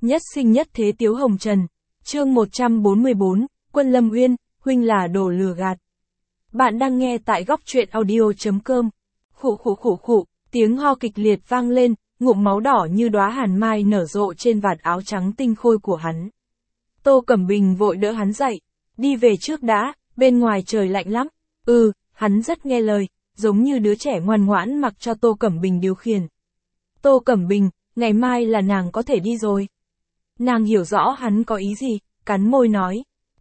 Nhất sinh nhất thế Tiếu Hồng Trần. Chương 144, Quân Lâm Uyên, huynh là đồ lừa gạt. Bạn đang nghe tại góc truyện audio.com. Khụ, tiếng ho kịch liệt vang lên, ngụm máu đỏ như đóa hàn mai nở rộ trên vạt áo trắng tinh khôi của hắn. Tô Cẩm Bình vội đỡ hắn dậy, đi về trước đã, bên ngoài trời lạnh lắm. Hắn rất nghe lời, giống như đứa trẻ ngoan ngoãn mặc cho Tô Cẩm Bình điều khiển. Tô Cẩm Bình, ngày mai là nàng có thể đi rồi. Nàng hiểu rõ hắn có ý gì, cắn môi nói.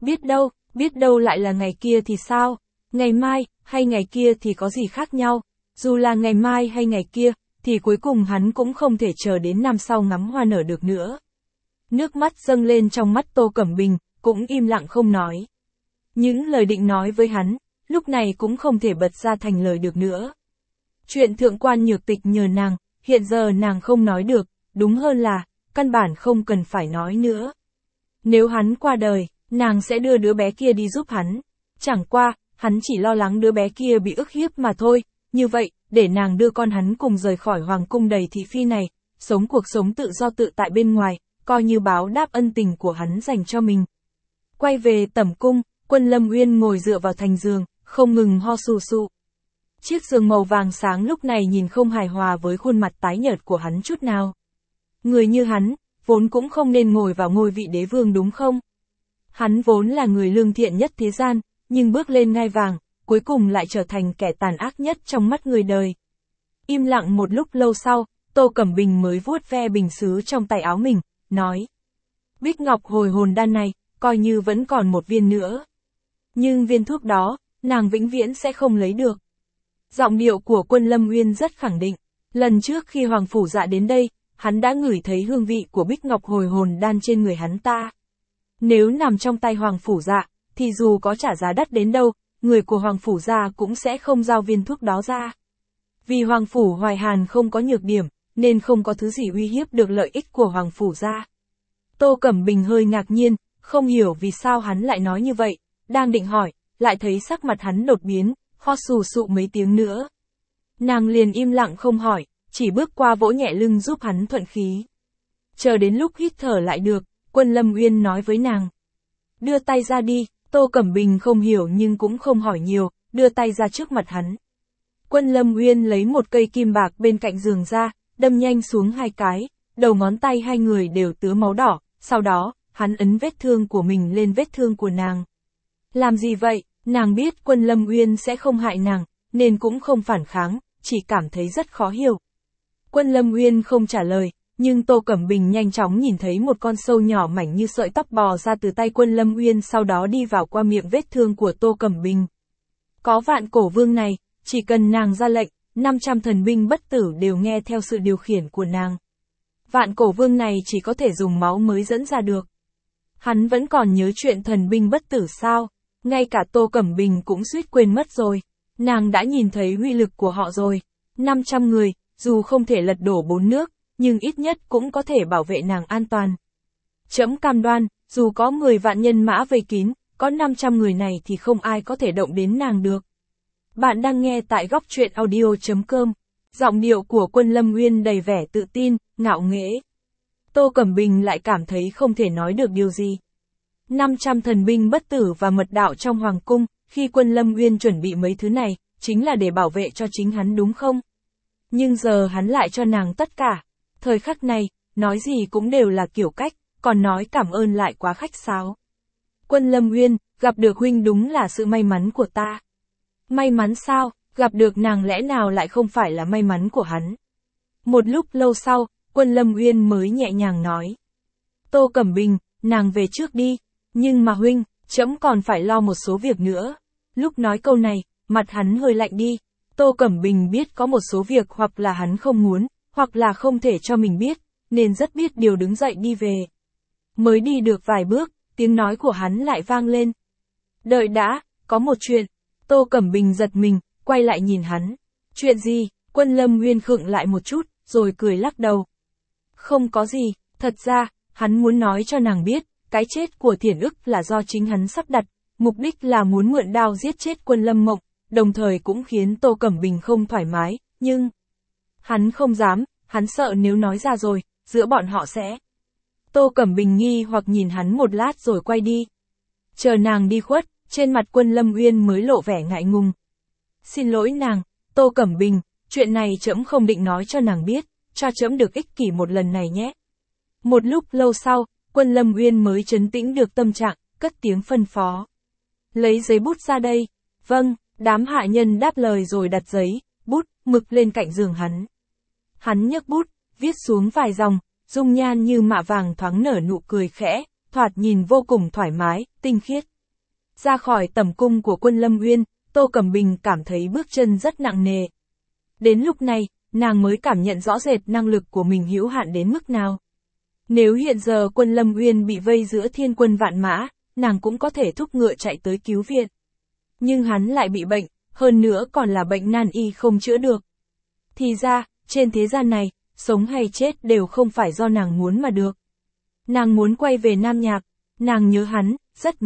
Biết đâu lại là ngày kia thì sao? Ngày mai, hay ngày kia thì có gì khác nhau? Dù là ngày mai hay ngày kia, thì cuối cùng hắn cũng không thể chờ đến năm sau ngắm hoa nở được nữa. Nước mắt dâng lên trong mắt Tô Cẩm Bình, cũng im lặng không nói. Những lời định nói với hắn, lúc này cũng không thể bật ra thành lời được nữa. Chuyện thượng quan Nhược Tịch nhờ nàng, hiện giờ nàng không nói được, đúng hơn là, căn bản không cần phải nói nữa. Nếu hắn qua đời, nàng sẽ đưa đứa bé kia đi giúp hắn. Chẳng qua, hắn chỉ lo lắng đứa bé kia bị ức hiếp mà thôi, như vậy, để nàng đưa con hắn cùng rời khỏi hoàng cung đầy thị phi này, sống cuộc sống tự do tự tại bên ngoài, coi như báo đáp ân tình của hắn dành cho mình. Quay về tẩm cung, Quân Lâm Uyên ngồi dựa vào thành giường, không ngừng ho sù sụ. Chiếc giường màu vàng sáng lúc này nhìn không hài hòa với khuôn mặt tái nhợt của hắn chút nào. Người như hắn, vốn cũng không nên ngồi vào ngôi vị đế vương đúng không? Hắn vốn là người lương thiện nhất thế gian, nhưng bước lên ngai vàng, cuối cùng lại trở thành kẻ tàn ác nhất trong mắt người đời. Im lặng một lúc lâu sau, Tô Cẩm Bình mới vuốt ve bình sứ trong tay áo mình, nói. Bích Ngọc hồi hồn đan này, coi như vẫn còn một viên nữa. Nhưng viên thuốc đó, nàng vĩnh viễn sẽ không lấy được. Giọng điệu của Quân Lâm Uyên rất khẳng định. Lần trước khi Hoàng Phủ Dạ đến đây, hắn đã ngửi thấy hương vị của Bích Ngọc hồi hồn đan trên người hắn ta. Nếu nằm trong tay Hoàng Phủ Dạ, thì dù có trả giá đắt đến đâu, người của Hoàng Phủ Dạ cũng sẽ không giao viên thuốc đó ra. Vì Hoàng Phủ Hoài Hàn không có nhược điểm, nên không có thứ gì uy hiếp được lợi ích của Hoàng Phủ Dạ. Tô Cẩm Bình hơi ngạc nhiên, không hiểu vì sao hắn lại nói như vậy, đang định hỏi, lại thấy sắc mặt hắn đột biến, ho sù sụ mấy tiếng nữa. Nàng liền im lặng không hỏi, chỉ bước qua vỗ nhẹ lưng giúp hắn thuận khí. Chờ đến lúc hít thở lại được, Quân Lâm Uyên nói với nàng. Đưa tay ra đi, Tô Cẩm Bình không hiểu nhưng cũng không hỏi nhiều, đưa tay ra trước mặt hắn. Quân Lâm Uyên lấy một cây kim bạc bên cạnh giường ra, đâm nhanh xuống 2 cái, đầu ngón tay hai người đều tứa máu đỏ, sau đó, hắn ấn vết thương của mình lên vết thương của nàng. Làm gì vậy? Nàng biết Quân Lâm Uyên sẽ không hại nàng, nên cũng không phản kháng, chỉ cảm thấy rất khó hiểu. Quân Lâm Uyên không trả lời, nhưng Tô Cẩm Bình nhanh chóng nhìn thấy một con sâu nhỏ mảnh như sợi tóc bò ra từ tay Quân Lâm Uyên, sau đó đi vào qua miệng vết thương của Tô Cẩm Bình. Có Vạn Cổ Vương này, chỉ cần nàng ra lệnh, 500 thần binh bất tử đều nghe theo sự điều khiển của nàng. Vạn Cổ Vương này chỉ có thể dùng máu mới dẫn ra được. Hắn vẫn còn nhớ chuyện thần binh bất tử sao? Ngay cả Tô Cẩm Bình cũng suýt quên mất rồi. Nàng đã nhìn thấy uy lực của họ rồi. 500 người, dù không thể lật đổ 4 nước, nhưng ít nhất cũng có thể bảo vệ nàng an toàn. Trẫm cam đoan, dù có 10 vạn nhân mã vây kín, có 500 người này thì không ai có thể động đến nàng được. Bạn đang nghe tại góc truyện audio.com. Giọng điệu của Quân Lâm Uyên đầy vẻ tự tin, ngạo nghễ. Tô Cẩm Bình lại cảm thấy không thể nói được điều gì. 500 thần binh bất tử và mật đạo trong hoàng cung, khi Quân Lâm Uyên chuẩn bị mấy thứ này, chính là để bảo vệ cho chính hắn đúng không? Nhưng giờ hắn lại cho nàng tất cả. Thời khắc này, nói gì cũng đều là kiểu cách, còn nói cảm ơn lại quá khách sáo. Quân Lâm Uyên, gặp được huynh đúng là sự may mắn của ta. May mắn sao? Gặp được nàng lẽ nào lại không phải là may mắn của hắn? Một lúc lâu sau, Quân Lâm Uyên mới nhẹ nhàng nói. Tô Cẩm Bình, nàng về trước đi. Nhưng mà huynh, trẫm còn phải lo một số việc nữa. Lúc nói câu này, mặt hắn hơi lạnh đi. Tô Cẩm Bình biết có một số việc hoặc là hắn không muốn, hoặc là không thể cho mình biết, nên rất biết điều đứng dậy đi về. Mới đi được vài bước, tiếng nói của hắn lại vang lên. Đợi đã, có một chuyện. Tô Cẩm Bình giật mình, quay lại nhìn hắn. Chuyện gì? Quân Lâm Uyên khựng lại một chút, rồi cười lắc đầu. Không có gì, thật ra, hắn muốn nói cho nàng biết, cái chết của Thiển Ức là do chính hắn sắp đặt, mục đích là muốn mượn đao giết chết Quân Lâm Mộng, đồng thời cũng khiến Tô Cẩm Bình không thoải mái, nhưng hắn không dám, hắn sợ nếu nói ra rồi, giữa bọn họ sẽ Tô Cẩm Bình nghi hoặc nhìn hắn một lát rồi quay đi. Chờ nàng đi khuất, trên mặt Quân Lâm Uyên mới lộ vẻ ngại ngùng. Xin lỗi nàng, Tô Cẩm Bình, chuyện này trẫm không định nói cho nàng biết, cho trẫm được ích kỷ một lần này nhé. Một lúc lâu sau, Quân Lâm Uyên mới trấn tĩnh được tâm trạng, cất tiếng phân phó. Lấy giấy bút ra đây. Vâng, đám hạ nhân đáp lời rồi đặt giấy, bút, mực lên cạnh giường hắn. Hắn nhấc bút, viết xuống vài dòng, dung nhan như mạ vàng thoáng nở nụ cười khẽ, thoạt nhìn vô cùng thoải mái, tinh khiết. Ra khỏi tầm cung của Quân Lâm Uyên, Tô Cẩm Bình cảm thấy bước chân rất nặng nề. Đến lúc này, nàng mới cảm nhận rõ rệt năng lực của mình hữu hạn đến mức nào. Nếu hiện giờ Quân Lâm Uyên bị vây giữa thiên quân vạn mã, nàng cũng có thể thúc ngựa chạy tới cứu viện. Nhưng hắn lại bị bệnh, hơn nữa còn là bệnh nan y không chữa được. Thì ra, trên thế gian này, sống hay chết đều không phải do nàng muốn mà được. Nàng muốn quay về Nam Nhạc, nàng nhớ hắn,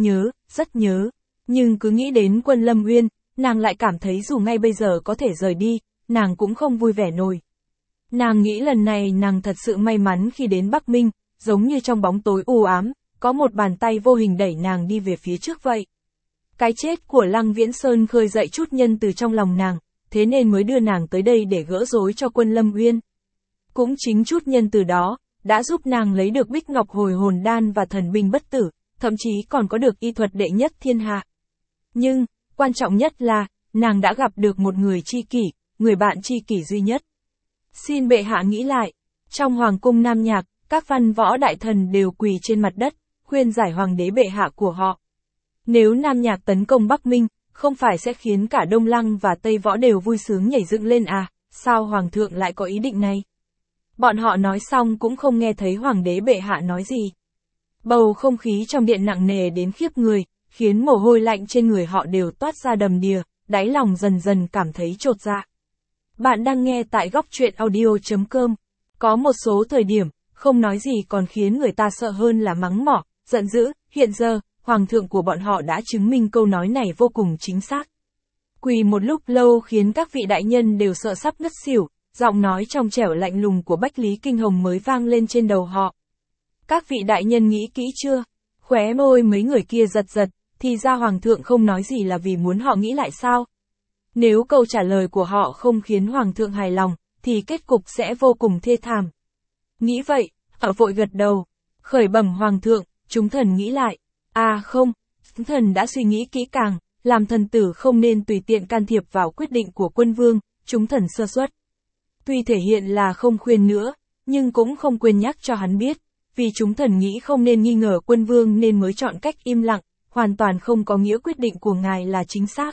rất nhớ. Nhưng cứ nghĩ đến Quân Lâm Uyên, nàng lại cảm thấy dù ngay bây giờ có thể rời đi, nàng cũng không vui vẻ nổi. Nàng nghĩ lần này nàng thật sự may mắn khi đến Bắc Minh, giống như trong bóng tối u ám, có một bàn tay vô hình đẩy nàng đi về phía trước vậy. Cái chết của Lăng Viễn Sơn khơi dậy chút nhân từ trong lòng nàng, thế nên mới đưa nàng tới đây để gỡ rối cho Quân Lâm Uyên. Cũng chính chút nhân từ đó, đã giúp nàng lấy được Bích Ngọc Hồi Hồn Đan và Thần Binh Bất Tử, thậm chí còn có được y thuật đệ nhất thiên hạ. Nhưng, quan trọng nhất là, nàng đã gặp được một người tri kỷ, người bạn tri kỷ duy nhất. Xin bệ hạ nghĩ lại, trong Hoàng cung Nam Nhạc, các văn võ đại thần đều quỳ trên mặt đất, khuyên giải hoàng đế bệ hạ của họ. Nếu Nam Nhạc tấn công Bắc Minh, không phải sẽ khiến cả Đông Lăng và Tây Võ đều vui sướng nhảy dựng lên à, sao Hoàng thượng lại có ý định này? Bọn họ nói xong cũng không nghe thấy Hoàng đế bệ hạ nói gì. Bầu không khí trong điện nặng nề đến khiếp người, khiến mồ hôi lạnh trên người họ đều toát ra đầm đìa, đáy lòng dần dần cảm thấy chột dạ. Bạn đang nghe tại góc truyện audio.com. Có một số thời điểm, không nói gì còn khiến người ta sợ hơn là mắng mỏ, giận dữ, hiện giờ, Hoàng thượng của bọn họ đã chứng minh câu nói này vô cùng chính xác. Quỳ một lúc lâu khiến các vị đại nhân đều sợ sắp ngất xỉu, giọng nói trong trẻo lạnh lùng của Bách Lý Kinh Hồng mới vang lên trên đầu họ. Các vị đại nhân nghĩ kỹ chưa? Khóe môi mấy người kia giật giật, thì ra Hoàng thượng không nói gì là vì muốn họ nghĩ lại sao? Nếu câu trả lời của họ không khiến Hoàng thượng hài lòng, thì kết cục sẽ vô cùng thê thảm. Nghĩ vậy, họ vội gật đầu. Khởi bẩm Hoàng thượng, chúng thần nghĩ lại. À không, chúng thần đã suy nghĩ kỹ càng, làm thần tử không nên tùy tiện can thiệp vào quyết định của quân vương, chúng thần sơ suất. Tuy thể hiện là không khuyên nữa, nhưng cũng không quên nhắc cho hắn biết, vì chúng thần nghĩ không nên nghi ngờ quân vương nên mới chọn cách im lặng, hoàn toàn không có nghĩa quyết định của ngài là chính xác.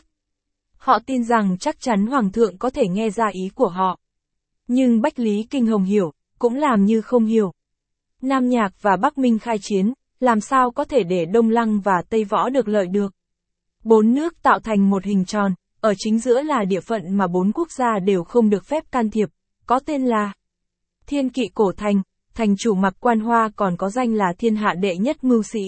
Họ tin rằng chắc chắn Hoàng thượng có thể nghe ra ý của họ. Nhưng Bách Lý Kinh Hồng hiểu, cũng làm như không hiểu. Nam Nhạc và Bắc Minh khai chiến, làm sao có thể để Đông Lăng và Tây Võ được lợi được. 4 nước tạo thành một hình tròn, ở chính giữa là địa phận mà 4 quốc gia đều không được phép can thiệp, có tên là Thiên Kỵ Cổ Thành, thành chủ Mặc Quan Hoa còn có danh là thiên hạ đệ nhất mưu sĩ.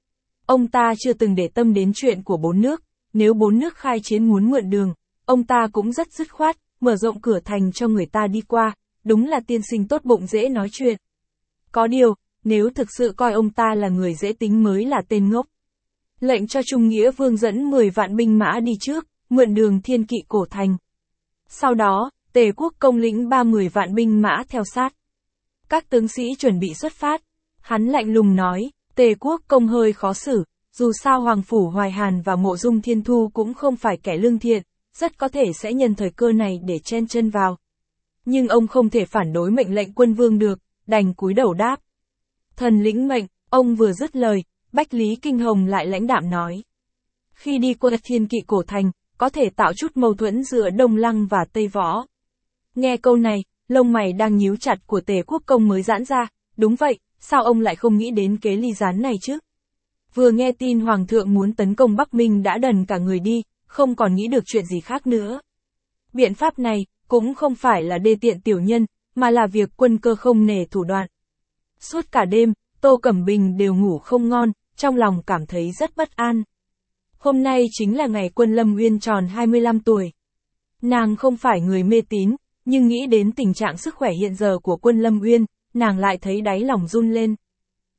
Ông ta chưa từng để tâm đến chuyện của 4 nước, nếu 4 nước khai chiến muốn mượn đường, ông ta cũng rất dứt khoát, mở rộng cửa thành cho người ta đi qua, đúng là tiên sinh tốt bụng dễ nói chuyện. Có điều, nếu thực sự coi ông ta là người dễ tính mới là tên ngốc. Lệnh cho Trung Nghĩa Vương dẫn 10 vạn binh mã đi trước, mượn đường Thiên Kỵ Cổ Thành. Sau đó, Tề Quốc Công lĩnh 30 vạn binh mã theo sát. Các tướng sĩ chuẩn bị xuất phát. Hắn lạnh lùng nói, Tề Quốc Công hơi khó xử, dù sao Hoàng Phủ Hoài Hàn và Mộ Dung Thiên Thu cũng không phải kẻ lương thiện, rất có thể sẽ nhân thời cơ này để chen chân vào. Nhưng ông không thể phản đối mệnh lệnh quân vương được, đành cúi đầu đáp. Thần lĩnh mệnh, ông vừa dứt lời, Bách Lý Kinh Hồng lại lãnh đạm nói. Khi đi qua Thiên Kỵ Cổ Thành, có thể tạo chút mâu thuẫn giữa Đông Lăng và Tây Võ. Nghe câu này, lông mày đang nhíu chặt của Tề Quốc Công mới giãn ra, đúng vậy, sao ông lại không nghĩ đến kế ly gián này chứ? Vừa nghe tin Hoàng thượng muốn tấn công Bắc Minh đã đần cả người đi, không còn nghĩ được chuyện gì khác nữa. Biện pháp này, cũng không phải là đê tiện tiểu nhân, mà là việc quân cơ không nể thủ đoạn. Suốt cả đêm, Tô Cẩm Bình đều ngủ không ngon, trong lòng cảm thấy rất bất an. Hôm nay chính là ngày Quân Lâm Uyên tròn 25 tuổi. Nàng không phải người mê tín, nhưng nghĩ đến tình trạng sức khỏe hiện giờ của Quân Lâm Uyên, nàng lại thấy đáy lòng run lên.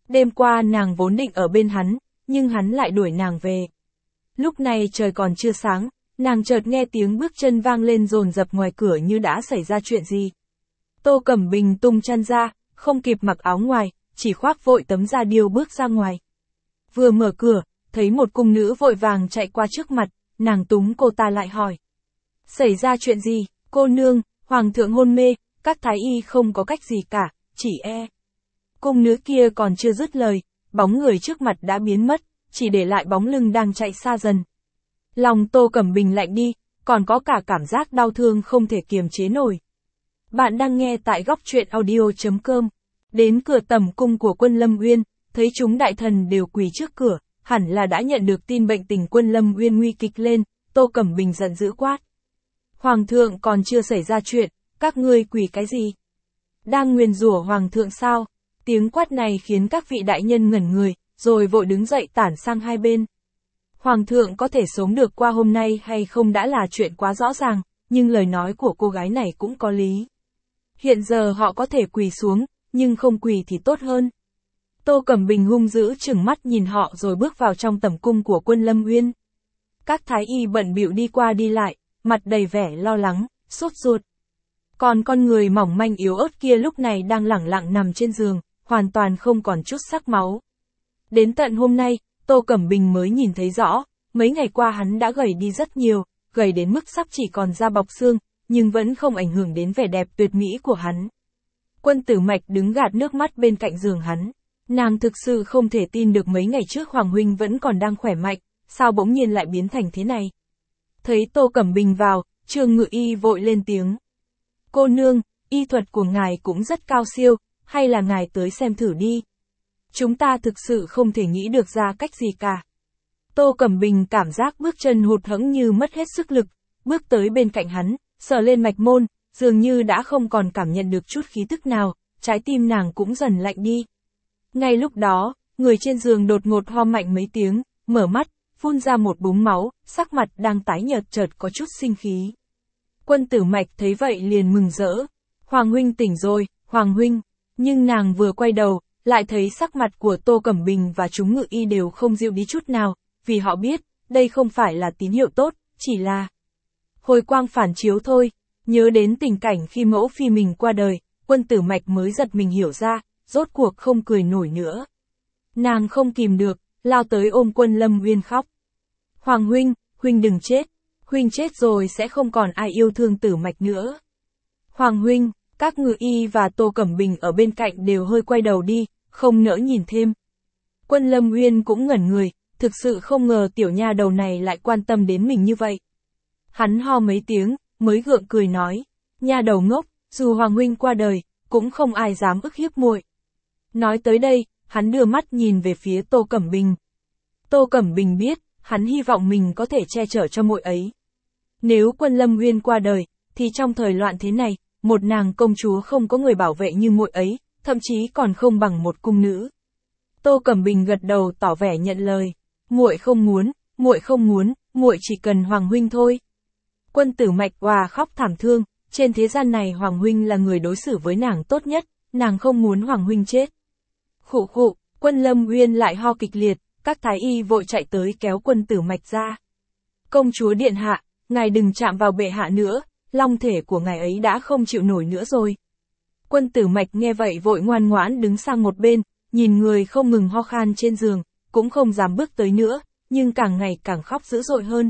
Đêm qua nàng vốn định ở bên hắn, nhưng hắn lại đuổi nàng về. Lúc này trời còn chưa sáng, nàng chợt nghe tiếng bước chân vang lên dồn dập ngoài cửa như đã xảy ra chuyện gì. Tô Cẩm Bình tung chăn ra, không kịp mặc áo ngoài, chỉ khoác vội tấm da điêu bước ra ngoài. Vừa mở cửa, thấy một cung nữ vội vàng chạy qua trước mặt, nàng túm cô ta lại hỏi. Xảy ra chuyện gì, cô nương, hoàng thượng hôn mê, các thái y không có cách gì cả, chỉ e. Cung nữ kia còn chưa dứt lời, bóng người trước mặt đã biến mất, chỉ để lại bóng lưng đang chạy xa dần. Lòng Tô Cẩm Bình lạnh đi, còn có cả cảm giác đau thương không thể kiềm chế nổi. Bạn đang nghe tại góc truyện audio.com. Đến cửa tẩm cung của quân Lâm Uyên, thấy chúng đại thần đều quỳ trước cửa, hẳn là đã nhận được tin bệnh tình quân Lâm Uyên nguy kịch lên, Tô Cẩm Bình giận dữ quát. Hoàng thượng còn chưa xảy ra chuyện, các ngươi quỳ cái gì? Đang nguyền rủa hoàng thượng sao? Tiếng quát này khiến các vị đại nhân ngẩn người, rồi vội đứng dậy tản sang hai bên. Hoàng thượng có thể sống được qua hôm nay hay không đã là chuyện quá rõ ràng, nhưng lời nói của cô gái này cũng có lý. Hiện giờ họ có thể quỳ xuống, nhưng không quỳ thì tốt hơn. Tô Cẩm Bình hung dữ trừng mắt nhìn họ rồi bước vào trong tẩm cung của quân Lâm Uyên. Các thái y bận bịu đi qua đi lại, mặt đầy vẻ lo lắng, sốt ruột. Còn con người mỏng manh yếu ớt kia lúc này đang lẳng lặng nằm trên giường, hoàn toàn không còn chút sắc máu. Đến tận hôm nay, Tô Cẩm Bình mới nhìn thấy rõ, mấy ngày qua hắn đã gầy đi rất nhiều, gầy đến mức sắp chỉ còn da bọc xương, nhưng vẫn không ảnh hưởng đến vẻ đẹp tuyệt mỹ của hắn. Quân Tử Mạch đứng gạt nước mắt bên cạnh giường hắn. Nàng thực sự không thể tin được mấy ngày trước Hoàng huynh vẫn còn đang khỏe mạnh, sao bỗng nhiên lại biến thành thế này. Thấy Tô Cẩm Bình vào, Trương Ngự Y vội lên tiếng. Cô nương, y thuật của ngài cũng rất cao siêu, hay là ngài tới xem thử đi. Chúng ta thực sự không thể nghĩ được ra cách gì cả. Tô Cẩm Bình cảm giác bước chân hụt hẫng như mất hết sức lực, bước tới bên cạnh hắn, sờ lên mạch môn, dường như đã không còn cảm nhận được chút khí tức nào, trái tim nàng cũng dần lạnh đi. Ngay lúc đó, người trên giường đột ngột ho mạnh mấy tiếng, mở mắt, phun ra một búng máu, sắc mặt đang tái nhợt chợt có chút sinh khí. Quân Tử Mạch thấy vậy liền mừng rỡ. Hoàng huynh tỉnh rồi, Hoàng huynh. Nhưng nàng vừa quay đầu, lại thấy sắc mặt của Tô Cẩm Bình và chúng Ngự Y đều không dịu đi chút nào, vì họ biết, đây không phải là tín hiệu tốt, chỉ là hồi quang phản chiếu thôi. Nhớ đến tình cảnh khi mẫu phi mình qua đời, Quân Tử Mạch mới giật mình hiểu ra, rốt cuộc không cười nổi nữa. Nàng không kìm được, lao tới ôm quân Lâm Uyên khóc. Hoàng huynh, huynh đừng chết. Huynh chết rồi sẽ không còn ai yêu thương Tử Mạch nữa. Hoàng huynh, các Ngự Y và Tô Cẩm Bình ở bên cạnh đều hơi quay đầu đi, không nỡ nhìn thêm. Quân Lâm Uyên cũng ngẩn người, thực sự không ngờ tiểu nha đầu này lại quan tâm đến mình như vậy. Hắn ho mấy tiếng, mới gượng cười nói, nha đầu ngốc, dù Hoàng huynh qua đời, cũng không ai dám ức hiếp muội. Nói tới đây, hắn đưa mắt nhìn về phía Tô Cẩm Bình. Tô Cẩm Bình biết, hắn hy vọng mình có thể che chở cho muội ấy. Nếu quân Lâm Uyên qua đời, thì trong thời loạn thế này, một nàng công chúa không có người bảo vệ như muội ấy, thậm chí còn không bằng một cung nữ. Tô Cẩm Bình gật đầu tỏ vẻ nhận lời. Muội không muốn, muội không muốn, muội chỉ cần Hoàng huynh thôi. Quân Tử Mạch òa khóc thảm thương, trên thế gian này Hoàng huynh là người đối xử với nàng tốt nhất, nàng không muốn Hoàng huynh chết. Khụ khụ, quân Lâm Uyên lại ho kịch liệt, các thái y vội chạy tới kéo Quân Tử Mạch ra. Công chúa điện hạ, ngài đừng chạm vào bệ hạ nữa, long thể của ngài ấy đã không chịu nổi nữa rồi. Quân Tử Mạch nghe vậy vội ngoan ngoãn đứng sang một bên, nhìn người không ngừng ho khan trên giường, cũng không dám bước tới nữa, nhưng càng ngày càng khóc dữ dội hơn.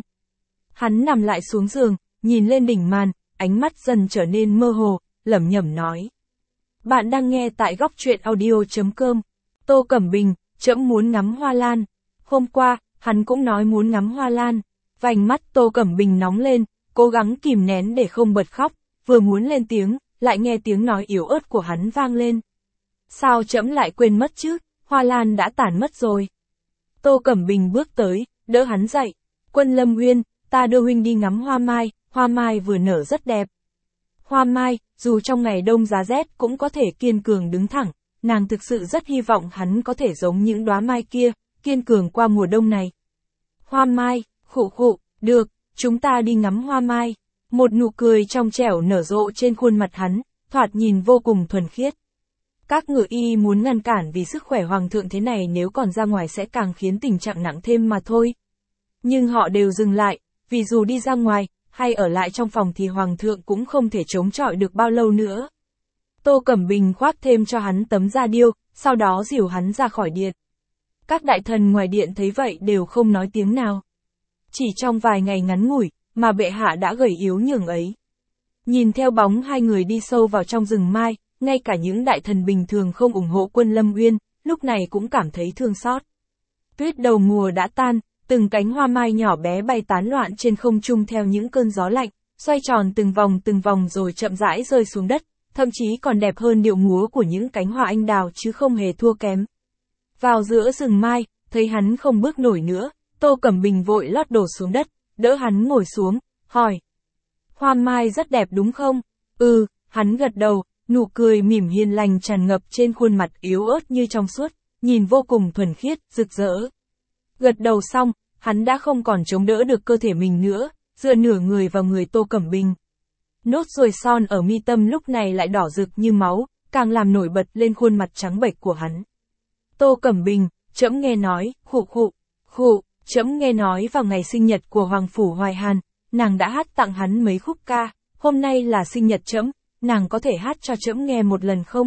Hắn nằm lại xuống giường, nhìn lên đỉnh màn, ánh mắt dần trở nên mơ hồ, lẩm nhẩm nói. Bạn đang nghe tại góc truyện audio.com. Tô Cẩm Bình, trẫm muốn ngắm hoa lan. Hôm qua, hắn cũng nói muốn ngắm hoa lan. Vành mắt Tô Cẩm Bình nóng lên, cố gắng kìm nén để không bật khóc, vừa muốn lên tiếng, lại nghe tiếng nói yếu ớt của hắn vang lên. Sao trẫm lại quên mất chứ, hoa lan đã tàn mất rồi. Tô Cẩm Bình bước tới, đỡ hắn dậy. Quân Lâm Uyên, ta đưa huynh đi ngắm hoa mai vừa nở rất đẹp. Hoa mai, dù trong ngày đông giá rét cũng có thể kiên cường đứng thẳng, nàng thực sự rất hy vọng hắn có thể giống những đóa mai kia, kiên cường qua mùa đông này. Hoa mai, khụ khụ, được, chúng ta đi ngắm hoa mai. Một nụ cười trong trẻo nở rộ trên khuôn mặt hắn, thoạt nhìn vô cùng thuần khiết. Các ngự y muốn ngăn cản vì sức khỏe hoàng thượng thế này nếu còn ra ngoài sẽ càng khiến tình trạng nặng thêm mà thôi. Nhưng họ đều dừng lại, vì dù đi ra ngoài, hay ở lại trong phòng thì hoàng thượng cũng không thể chống chọi được bao lâu nữa. Tô Cẩm Bình khoác thêm cho hắn tấm da điêu, sau đó dìu hắn ra khỏi điện. Các đại thần ngoài điện thấy vậy đều không nói tiếng nào. Chỉ trong vài ngày ngắn ngủi, mà bệ hạ đã gầy yếu nhường ấy. Nhìn theo bóng hai người đi sâu vào trong rừng mai, ngay cả những đại thần bình thường không ủng hộ quân Lâm Uyên, lúc này cũng cảm thấy thương xót. Tuyết đầu mùa đã tan, từng cánh hoa mai nhỏ bé bay tán loạn trên không trung theo những cơn gió lạnh, xoay tròn từng vòng rồi chậm rãi rơi xuống đất, thậm chí còn đẹp hơn điệu múa của những cánh hoa anh đào chứ không hề thua kém. Vào giữa rừng mai, thấy hắn không bước nổi nữa, Tô Cẩm Bình vội lót đổ xuống đất, đỡ hắn ngồi xuống, hỏi. Hoa mai rất đẹp đúng không? Ừ, hắn gật đầu, nụ cười mỉm hiền lành tràn ngập trên khuôn mặt yếu ớt như trong suốt, nhìn vô cùng thuần khiết, rực rỡ. Gật đầu xong, hắn đã không còn chống đỡ được cơ thể mình nữa, dựa nửa người vào người Tô Cẩm Bình. Nốt ruồi son ở mi tâm lúc này lại đỏ rực như máu, càng làm nổi bật lên khuôn mặt trắng bệch của hắn. Tô Cẩm Bình, trẫm nghe nói, trẫm nghe nói vào ngày sinh nhật của Hoàng Phủ Hoài Hàn, nàng đã hát tặng hắn mấy khúc ca, hôm nay là sinh nhật trẫm, nàng có thể hát cho trẫm nghe một lần không?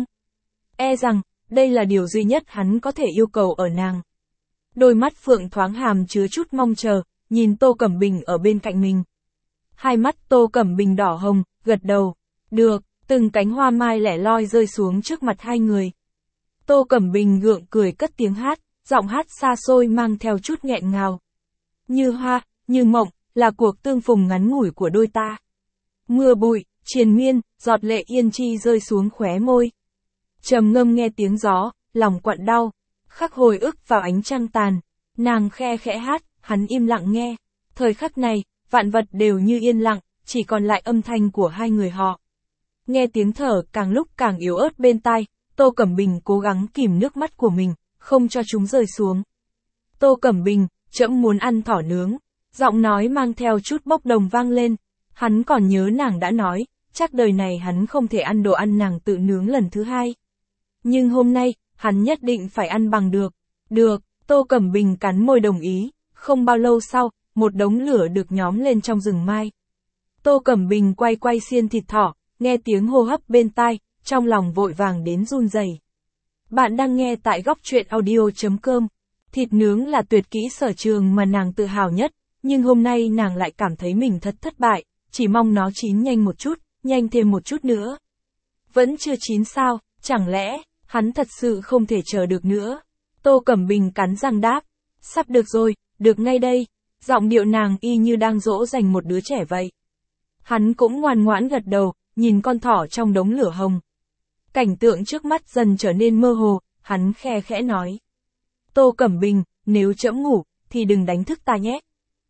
E rằng, đây là điều duy nhất hắn có thể yêu cầu ở nàng. Đôi mắt phượng thoáng hàm chứa chút mong chờ, nhìn Tô Cẩm Bình ở bên cạnh mình. Hai mắt Tô Cẩm Bình đỏ hồng, gật đầu. Được, từng cánh hoa mai lẻ loi rơi xuống trước mặt hai người. Tô Cẩm Bình gượng cười cất tiếng hát, giọng hát xa xôi mang theo chút nghẹn ngào. Như hoa, như mộng, là cuộc tương phùng ngắn ngủi của đôi ta. Mưa bụi, triền miên, giọt lệ yên chi rơi xuống khóe môi. Trầm ngâm nghe tiếng gió, lòng quặn đau, khắc hồi ức vào ánh trăng tàn. Nàng khe khẽ hát, hắn im lặng nghe. Thời khắc này, vạn vật đều như yên lặng, chỉ còn lại âm thanh của hai người họ. Nghe tiếng thở càng lúc càng yếu ớt bên tai, Tô Cẩm Bình cố gắng kìm nước mắt của mình, không cho chúng rơi xuống. Tô Cẩm Bình, trẫm muốn ăn thỏ nướng. Giọng nói mang theo chút bốc đồng vang lên. Hắn còn nhớ nàng đã nói, chắc đời này hắn không thể ăn đồ ăn nàng tự nướng lần thứ hai. Nhưng hôm nay, hắn nhất định phải ăn bằng được. Được, Tô Cẩm Bình cắn môi đồng ý. Không bao lâu sau, một đống lửa được nhóm lên trong rừng mai. Tô Cẩm Bình quay xiên thịt thỏ, nghe tiếng hô hấp bên tai, trong lòng vội vàng đến run rẩy. Bạn đang nghe tại góc truyện audio.com. Thịt nướng là tuyệt kỹ sở trường mà nàng tự hào nhất, nhưng hôm nay nàng lại cảm thấy mình thật thất bại, chỉ mong nó chín nhanh một chút, nhanh thêm một chút nữa. Vẫn chưa chín sao, chẳng lẽ, hắn thật sự không thể chờ được nữa. Tô Cẩm Bình cắn răng đáp, sắp được rồi, được ngay đây. Giọng điệu nàng y như đang dỗ dành một đứa trẻ vậy. Hắn cũng ngoan ngoãn gật đầu, nhìn con thỏ trong đống lửa hồng. Cảnh tượng trước mắt dần trở nên mơ hồ, hắn khe khẽ nói. Tô Cẩm Bình, nếu trẫm ngủ, thì đừng đánh thức ta nhé.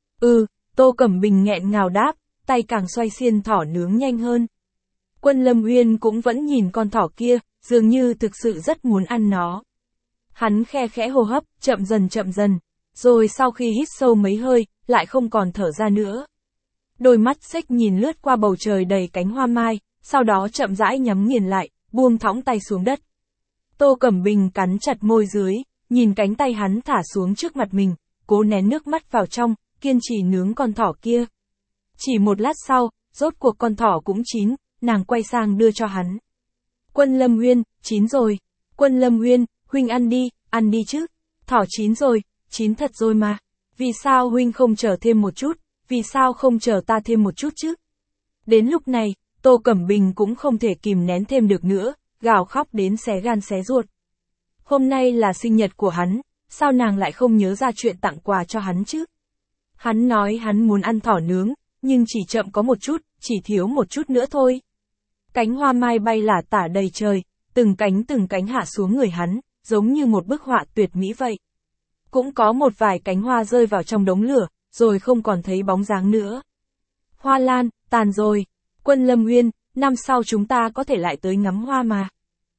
Tô Cẩm Bình nghẹn ngào đáp, tay càng xoay xiên thỏ nướng nhanh hơn. Quân Lâm Uyên cũng vẫn nhìn con thỏ kia, dường như thực sự rất muốn ăn nó. Hắn khe khẽ hô hấp, chậm dần, rồi sau khi hít sâu mấy hơi, lại không còn thở ra nữa. Đôi mắt xếch nhìn lướt qua bầu trời đầy cánh hoa mai, sau đó chậm rãi nhắm nghiền lại, buông thõng tay xuống đất. Tô Cẩm Bình cắn chặt môi dưới, nhìn cánh tay hắn thả xuống trước mặt mình, cố nén nước mắt vào trong, kiên trì nướng con thỏ kia. Chỉ một lát sau, rốt cuộc con thỏ cũng chín, nàng quay sang đưa cho hắn. Quân Lâm Uyên, chín rồi. Quân Lâm Uyên, huynh ăn đi chứ. Thỏ chín rồi, chín thật rồi mà. Vì sao huynh không chờ thêm một chút, vì sao không chờ ta thêm một chút chứ? Đến lúc này, Tô Cẩm Bình cũng không thể kìm nén thêm được nữa, gào khóc đến xé gan xé ruột. Hôm nay là sinh nhật của hắn, sao nàng lại không nhớ ra chuyện tặng quà cho hắn chứ? Hắn nói hắn muốn ăn thỏ nướng, nhưng chỉ chậm có một chút, chỉ thiếu một chút nữa thôi. Cánh hoa mai bay lả tả đầy trời, từng cánh hạ xuống người hắn, giống như một bức họa tuyệt mỹ vậy. Cũng có một vài cánh hoa rơi vào trong đống lửa, rồi không còn thấy bóng dáng nữa. Hoa lan, tàn rồi. Quân Lâm Uyên, năm sau chúng ta có thể lại tới ngắm hoa mà.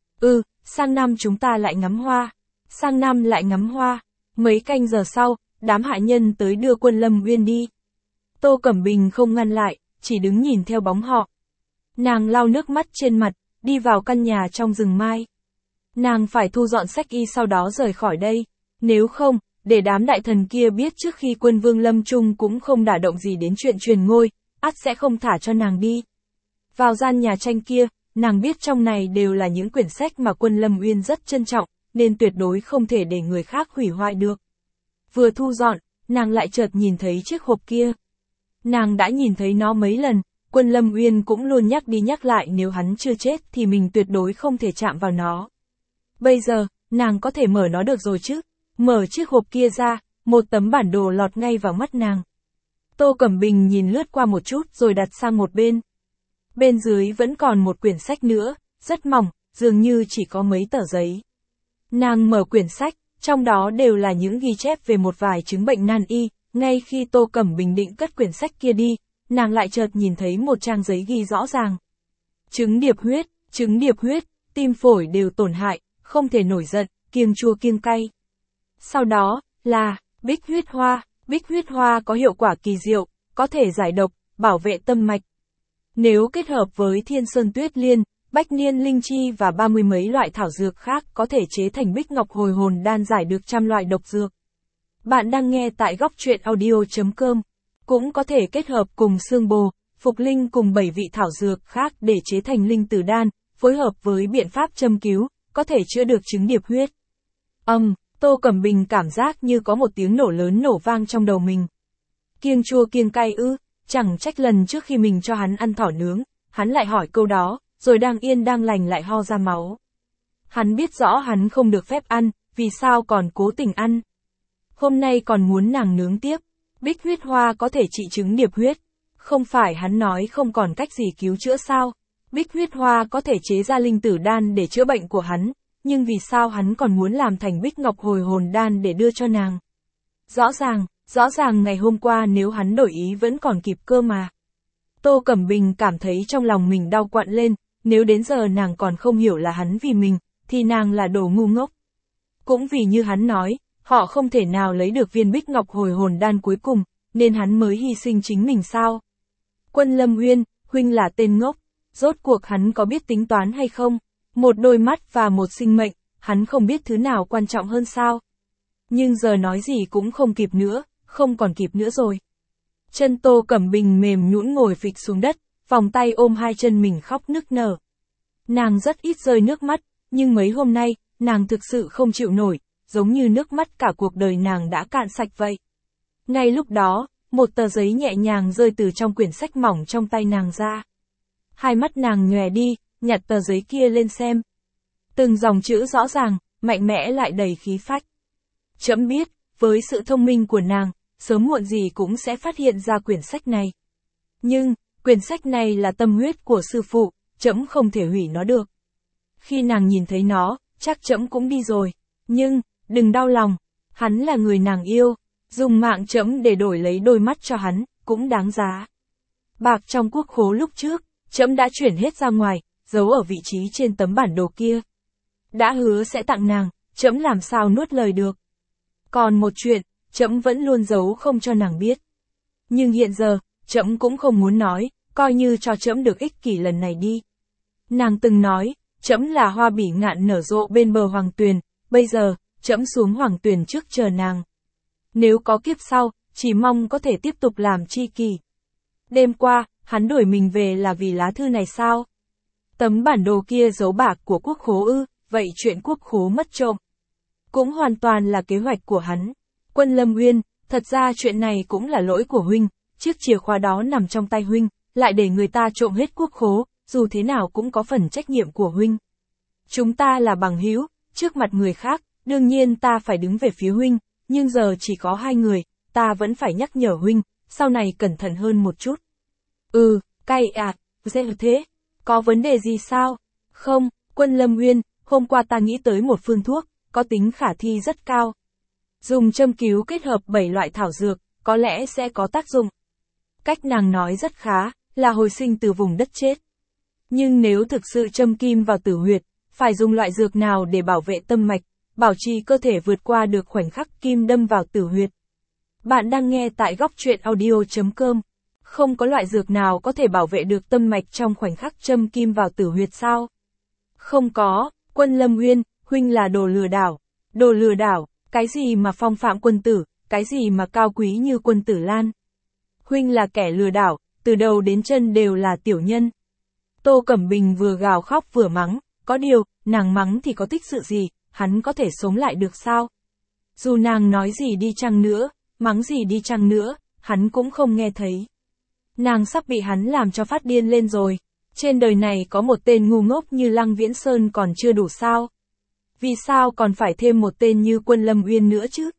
Sang năm chúng ta lại ngắm hoa. Sang năm lại ngắm hoa. Mấy canh giờ sau, đám hạ nhân tới đưa Quân Lâm Uyên đi. Tô Cẩm Bình không ngăn lại, chỉ đứng nhìn theo bóng họ. Nàng lau nước mắt trên mặt, đi vào căn nhà trong rừng mai. Nàng phải thu dọn sách y sau đó rời khỏi đây. Nếu không, để đám đại thần kia biết trước khi quân vương lâm chung cũng không đả động gì đến chuyện truyền ngôi, ắt sẽ không thả cho nàng đi. Vào gian nhà tranh kia, nàng biết trong này đều là những quyển sách mà quân Lâm Uyên rất trân trọng, nên tuyệt đối không thể để người khác hủy hoại được. Vừa thu dọn, nàng lại chợt nhìn thấy chiếc hộp kia. Nàng đã nhìn thấy nó mấy lần, quân Lâm Uyên cũng luôn nhắc đi nhắc lại nếu hắn chưa chết thì mình tuyệt đối không thể chạm vào nó. Bây giờ, nàng có thể mở nó được rồi chứ? Mở chiếc hộp kia ra, một tấm bản đồ lọt ngay vào mắt nàng. Tô Cẩm Bình nhìn lướt qua một chút rồi đặt sang một bên. Bên dưới vẫn còn một quyển sách nữa, rất mỏng, dường như chỉ có mấy tờ giấy. Nàng mở quyển sách, trong đó đều là những ghi chép về một vài chứng bệnh nan y. Ngay khi Tô Cẩm Bình định cất quyển sách kia đi, nàng lại chợt nhìn thấy một trang giấy ghi rõ ràng. Chứng điệp huyết, tim phổi đều tổn hại, không thể nổi giận, kiêng chua kiêng cay. Sau đó, là, bích huyết hoa có hiệu quả kỳ diệu, có thể giải độc, bảo vệ tâm mạch. Nếu kết hợp với thiên sơn tuyết liên, bách niên linh chi và 30 mấy loại thảo dược khác có thể chế thành bích ngọc hồi hồn đan giải được trăm loại độc dược. Bạn đang nghe tại góc truyện audio.com. Cũng có thể kết hợp cùng xương bồ, phục linh cùng 7 vị thảo dược khác để chế thành linh tử đan, phối hợp với biện pháp châm cứu, có thể chữa được chứng điệp huyết. Tô Cẩm Bình cảm giác như có một tiếng nổ lớn nổ vang trong đầu mình. Kiêng chua kiêng cay ư, chẳng trách lần trước khi mình cho hắn ăn thỏ nướng, hắn lại hỏi câu đó, rồi đang yên đang lành lại ho ra máu. Hắn biết rõ hắn không được phép ăn, vì sao còn cố tình ăn. Hôm nay còn muốn nàng nướng tiếp, bích huyết hoa có thể trị chứng điệp huyết. Không phải hắn nói không còn cách gì cứu chữa sao? Bích huyết hoa có thể chế ra linh tử đan để chữa bệnh của hắn, nhưng vì sao hắn còn muốn làm thành bích ngọc hồi hồn đan để đưa cho nàng? Rõ ràng ngày hôm qua nếu hắn đổi ý vẫn còn kịp cơ mà. Tô Cẩm Bình cảm thấy trong lòng mình đau quặn lên, nếu đến giờ nàng còn không hiểu là hắn vì mình, thì nàng là đồ ngu ngốc. Cũng vì như hắn nói, họ không thể nào lấy được viên bích ngọc hồi hồn đan cuối cùng, nên hắn mới hy sinh chính mình sao? Quân Lâm Uyên, huynh là tên ngốc, rốt cuộc hắn có biết tính toán hay không? Một đôi mắt và một sinh mệnh, hắn không biết thứ nào quan trọng hơn sao? Nhưng giờ nói gì cũng không kịp nữa, không còn kịp nữa rồi. Chân Tô Cẩm Bình mềm nhũn ngồi phịch xuống đất, vòng tay ôm hai chân mình khóc nức nở. Nàng rất ít rơi nước mắt, nhưng mấy hôm nay, nàng thực sự không chịu nổi, giống như nước mắt cả cuộc đời nàng đã cạn sạch vậy. Ngay lúc đó, một tờ giấy nhẹ nhàng rơi từ trong quyển sách mỏng trong tay nàng ra. Hai mắt nàng nhòe đi, nhặt tờ giấy kia lên xem. Từng dòng chữ rõ ràng, mạnh mẽ lại đầy khí phách. Trẫm biết, với sự thông minh của nàng, sớm muộn gì cũng sẽ phát hiện ra quyển sách này. Nhưng, quyển sách này là tâm huyết của sư phụ, trẫm không thể hủy nó được. Khi nàng nhìn thấy nó, chắc trẫm cũng đi rồi. Nhưng, đừng đau lòng, hắn là người nàng yêu, dùng mạng trẫm để đổi lấy đôi mắt cho hắn, cũng đáng giá. Bạc trong quốc khố lúc trước, trẫm đã chuyển hết ra ngoài, giấu ở vị trí trên tấm bản đồ kia. Đã hứa sẽ tặng nàng, trẫm làm sao nuốt lời được. Còn một chuyện, trẫm vẫn luôn giấu không cho nàng biết. Nhưng hiện giờ, trẫm cũng không muốn nói, coi như cho trẫm được ích kỷ lần này đi. Nàng từng nói, trẫm là hoa bỉ ngạn nở rộ bên bờ hoàng tuyền, bây giờ, trẫm xuống hoàng tuyền trước chờ nàng. Nếu có kiếp sau, chỉ mong có thể tiếp tục làm tri kỷ. Đêm qua, hắn đuổi mình về là vì lá thư này sao? Tấm bản đồ kia giấu bạc của quốc khố ư, vậy chuyện quốc khố mất trộm cũng hoàn toàn là kế hoạch của hắn. Quân Lâm Uyên, thật ra chuyện này cũng là lỗi của huynh, chiếc chìa khóa đó nằm trong tay huynh, lại để người ta trộm hết quốc khố, dù thế nào cũng có phần trách nhiệm của huynh. Chúng ta là bằng hữu, trước mặt người khác, đương nhiên ta phải đứng về phía huynh, nhưng giờ chỉ có hai người, ta vẫn phải nhắc nhở huynh, sau này cẩn thận hơn một chút. Cay thế, có vấn đề gì sao? Không, Quân Lâm Uyên, hôm qua ta nghĩ tới một phương thuốc, có tính khả thi rất cao. Dùng châm cứu kết hợp 7 loại thảo dược, có lẽ sẽ có tác dụng. Cách nàng nói rất khá, là hồi sinh từ vùng đất chết. Nhưng nếu thực sự châm kim vào tử huyệt, phải dùng loại dược nào để bảo vệ tâm mạch, bảo trì cơ thể vượt qua được khoảnh khắc kim đâm vào tử huyệt. Bạn đang nghe tại góc truyện audio.com. Không có loại dược nào có thể bảo vệ được tâm mạch trong khoảnh khắc châm kim vào tử huyệt sao? Không có, Quân Lâm Uyên, huynh là đồ lừa đảo. Đồ lừa đảo, cái gì mà phong phạm quân tử, cái gì mà cao quý như quân tử Lan. Huynh là kẻ lừa đảo, từ đầu đến chân đều là tiểu nhân. Tô Cẩm Bình vừa gào khóc vừa mắng, có điều, nàng mắng thì có tích sự gì, hắn có thể sống lại được sao? Dù nàng nói gì đi chăng nữa, mắng gì đi chăng nữa, hắn cũng không nghe thấy. Nàng sắp bị hắn làm cho phát điên lên rồi. Trên đời này có một tên ngu ngốc như Lăng Viễn Sơn còn chưa đủ sao? Vì sao còn phải thêm một tên như Quân Lâm Uyên nữa chứ?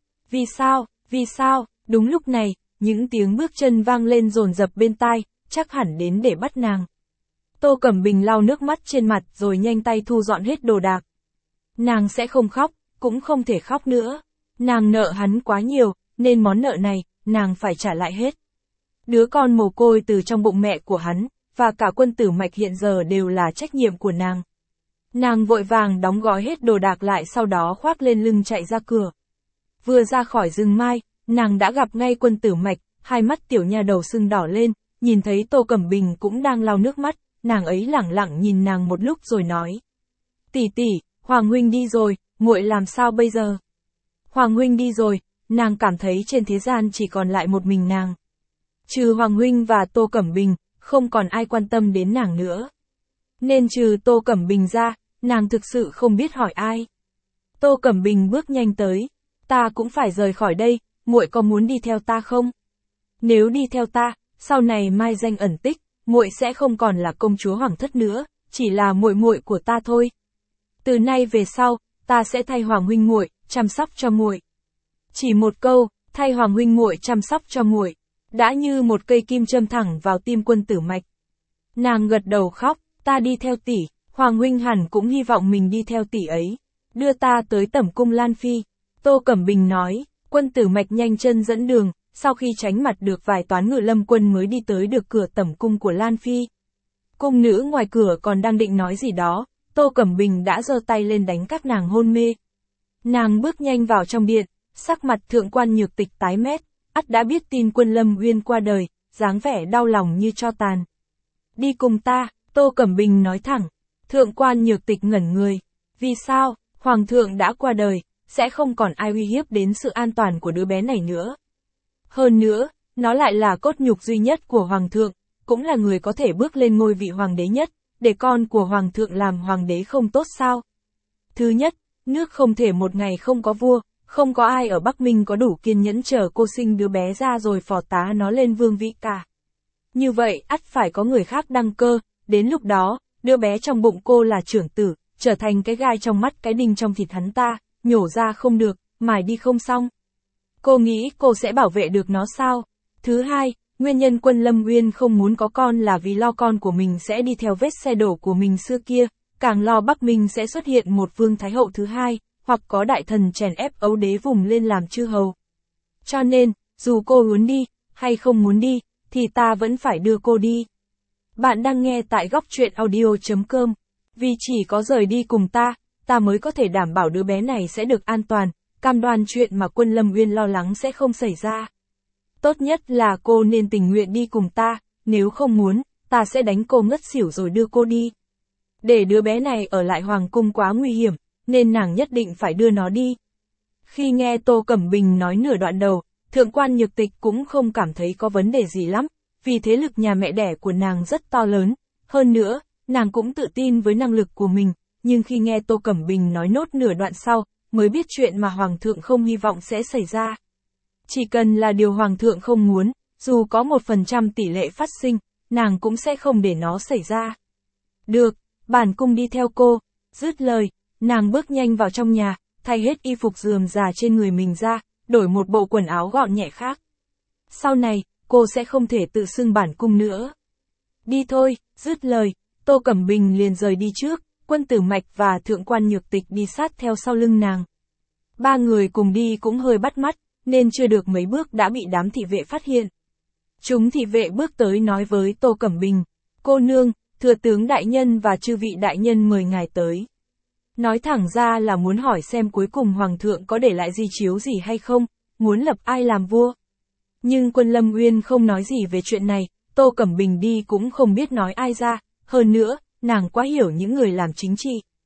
Vì sao, đúng lúc này, những tiếng bước chân vang lên dồn dập bên tai, chắc hẳn đến để bắt nàng. Tô Cẩm Bình lau nước mắt trên mặt rồi nhanh tay thu dọn hết đồ đạc. Nàng sẽ không khóc, cũng không thể khóc nữa. Nàng nợ hắn quá nhiều, nên món nợ này, nàng phải trả lại hết. Đứa con mồ côi từ trong bụng mẹ của hắn, và cả Quân Tử Mạch hiện giờ đều là trách nhiệm của nàng. Nàng vội vàng đóng gói hết đồ đạc lại, sau đó khoác lên lưng chạy ra cửa. Vừa ra khỏi rừng mai, nàng đã gặp ngay Quân Tử Mạch, hai mắt tiểu nha đầu sưng đỏ lên, nhìn thấy Tô Cẩm Bình cũng đang lau nước mắt, nàng ấy lẳng lặng nhìn nàng một lúc rồi nói: "Tỷ tỷ, Hoàng huynh đi rồi, muội làm sao bây giờ?" Hoàng huynh đi rồi, nàng cảm thấy trên thế gian chỉ còn lại một mình nàng. Trừ Hoàng huynh và Tô Cẩm Bình, không còn ai quan tâm đến nàng nữa. Nên trừ Tô Cẩm Bình ra, nàng thực sự không biết hỏi ai. Tô Cẩm Bình bước nhanh tới, "Ta cũng phải rời khỏi đây, muội có muốn đi theo ta không? Nếu đi theo ta, sau này mai danh ẩn tích, muội sẽ không còn là công chúa hoàng thất nữa, chỉ là muội muội của ta thôi. Từ nay về sau, ta sẽ thay Hoàng huynh muội chăm sóc cho muội." Chỉ một câu, thay Hoàng huynh muội chăm sóc cho muội, đã như một cây kim châm thẳng vào tim Quân Tử Mạch. Nàng gật đầu khóc, "Ta đi theo tỷ, Hoàng huynh hẳn cũng hy vọng mình đi theo tỷ ấy. Đưa ta tới Tẩm cung Lan Phi." Tô Cẩm Bình nói. Quân Tử Mạch nhanh chân dẫn đường, sau khi tránh mặt được vài toán ngự lâm quân mới đi tới được cửa Tẩm cung của Lan Phi. Cung nữ ngoài cửa còn đang định nói gì đó, Tô Cẩm Bình đã giơ tay lên đánh các nàng hôn mê. Nàng bước nhanh vào trong điện, sắc mặt Thượng quan Nhược Tịch tái mét, ắt đã biết tin Quân Lâm Uyên qua đời, dáng vẻ đau lòng như tro tàn. "Đi cùng ta," Tô Cẩm Bình nói thẳng. Thượng quan Nhược Tịch ngẩn người. Vì sao? Hoàng thượng đã qua đời, sẽ không còn ai uy hiếp đến sự an toàn của đứa bé này nữa. Hơn nữa, nó lại là cốt nhục duy nhất của Hoàng thượng, cũng là người có thể bước lên ngôi vị hoàng đế nhất, để con của Hoàng thượng làm hoàng đế không tốt sao? Thứ nhất, nước không thể một ngày không có vua, không có ai ở Bắc Minh có đủ kiên nhẫn chờ cô sinh đứa bé ra rồi phò tá nó lên vương vị cả. Như vậy, ắt phải có người khác đăng cơ, đến lúc đó, đứa bé trong bụng cô là trưởng tử, trở thành cái gai trong mắt, cái đinh trong thịt hắn ta, nhổ ra không được, mài đi không xong. Cô nghĩ cô sẽ bảo vệ được nó sao? Thứ hai, nguyên nhân Quân Lâm Uyên không muốn có con là vì lo con của mình sẽ đi theo vết xe đổ của mình xưa kia, càng lo Bắc Minh sẽ xuất hiện một vương thái hậu thứ hai, hoặc có đại thần chèn ép ấu đế vùng lên làm chư hầu. Cho nên, dù cô muốn đi, hay không muốn đi, thì ta vẫn phải đưa cô đi. Bạn đang nghe tại góc truyện audio.com. Vì chỉ có rời đi cùng ta mới có thể đảm bảo đứa bé này sẽ được an toàn, cam đoan chuyện mà Quân Lâm Uyên lo lắng sẽ không xảy ra. Tốt nhất là cô nên tình nguyện đi cùng ta, nếu không muốn, ta sẽ đánh cô ngất xỉu rồi đưa cô đi. Để đứa bé này ở lại hoàng cung quá nguy hiểm, nên nàng nhất định phải đưa nó đi. Khi nghe Tô Cẩm Bình nói nửa đoạn đầu, Thượng quan Nhược Tịch cũng không cảm thấy có vấn đề gì lắm, vì thế lực nhà mẹ đẻ của nàng rất to lớn, hơn nữa, nàng cũng tự tin với năng lực của mình, nhưng khi nghe Tô Cẩm Bình nói nốt nửa đoạn sau, mới biết chuyện mà Hoàng thượng không hy vọng sẽ xảy ra. Chỉ cần là điều Hoàng thượng không muốn, dù có 1% tỷ lệ phát sinh, nàng cũng sẽ không để nó xảy ra. Được, bản cung đi theo cô. Dứt lời, nàng bước nhanh vào trong nhà, thay hết y phục rườm rà trên người mình ra, đổi một bộ quần áo gọn nhẹ khác. Sau này, cô sẽ không thể tự xưng bản cung nữa. Đi thôi, dứt lời, Tô Cẩm Bình liền rời đi trước, Quân Tử Mạch và Thượng quan Nhược Tịch đi sát theo sau lưng nàng. Ba người cùng đi cũng hơi bắt mắt, nên chưa được mấy bước đã bị đám thị vệ phát hiện. Chúng thị vệ bước tới nói với Tô Cẩm Bình, cô nương, thừa tướng đại nhân và chư vị đại nhân mời ngài tới. Nói thẳng ra là muốn hỏi xem cuối cùng Hoàng thượng có để lại di chiếu gì hay không, muốn lập ai làm vua. Nhưng Quân Lâm Uyên không nói gì về chuyện này, Tô Cẩm Bình đi cũng không biết nói ai ra, hơn nữa, nàng quá hiểu những người làm chính trị.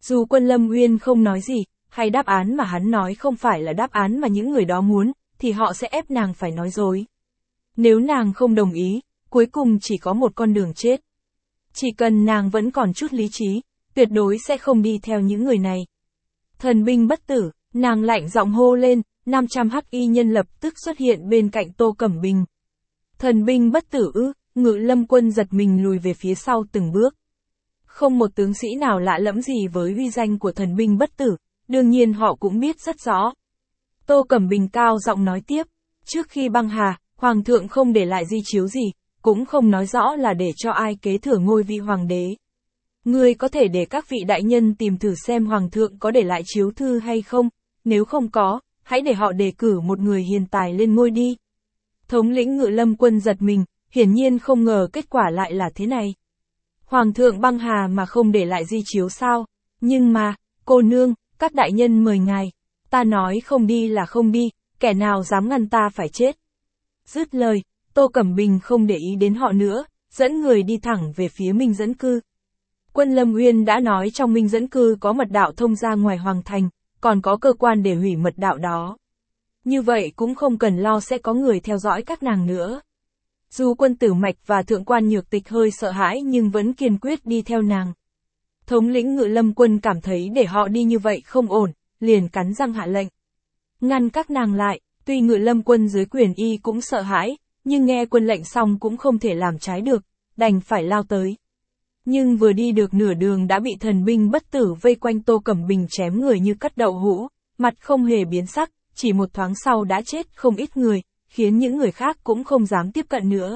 Dù Quân Lâm Uyên không nói gì, hay đáp án mà hắn nói không phải là đáp án mà những người đó muốn, thì họ sẽ ép nàng phải nói dối. Nếu nàng không đồng ý, cuối cùng chỉ có một con đường chết. Chỉ cần nàng vẫn còn chút lý trí, tuyệt đối sẽ không đi theo những người này. Thần binh bất tử, nàng lạnh giọng hô lên, 500 hắc y nhân lập tức xuất hiện bên cạnh Tô Cẩm Bình. Thần binh bất tử ư? Ngự Lâm Quân giật mình lùi về phía sau từng bước. Không một tướng sĩ nào lạ lẫm gì với uy danh của thần binh bất tử, đương nhiên họ cũng biết rất rõ. Tô Cẩm Bình cao giọng nói tiếp, trước khi băng hà, Hoàng thượng không để lại di chiếu gì, cũng không nói rõ là để cho ai kế thừa ngôi vị hoàng đế. Ngươi có thể để các vị đại nhân tìm thử xem Hoàng thượng có để lại chiếu thư hay không, nếu không có, hãy để họ đề cử một người hiền tài lên ngôi đi. Thống lĩnh Ngự Lâm Quân giật mình, hiển nhiên không ngờ kết quả lại là thế này. Hoàng thượng băng hà mà không để lại di chiếu sao? Nhưng mà, cô nương, các đại nhân mời ngài. Ta nói không đi là không đi, kẻ nào dám ngăn ta phải chết. Dứt lời, Tô Cẩm Bình không để ý đến họ nữa, dẫn người đi thẳng về phía Minh Dẫn Cư. Quân Lâm Uyên đã nói trong Minh Dẫn Cư có mật đạo thông ra ngoài hoàng thành, còn có cơ quan để hủy mật đạo đó. Như vậy cũng không cần lo sẽ có người theo dõi các nàng nữa. Dù Quân Tử Mạch và Thượng quan Nhược Tịch hơi sợ hãi nhưng vẫn kiên quyết đi theo nàng. Thống lĩnh Ngự Lâm Quân cảm thấy để họ đi như vậy không ổn, liền cắn răng hạ lệnh. Ngăn các nàng lại, tuy Ngự Lâm Quân dưới quyền y cũng sợ hãi, nhưng nghe quân lệnh xong cũng không thể làm trái được, đành phải lao tới. Nhưng vừa đi được nửa đường đã bị thần binh bất tử vây quanh Tô Cẩm Bình chém người như cắt đậu hũ, mặt không hề biến sắc, chỉ một thoáng sau đã chết không ít người, khiến những người khác cũng không dám tiếp cận nữa.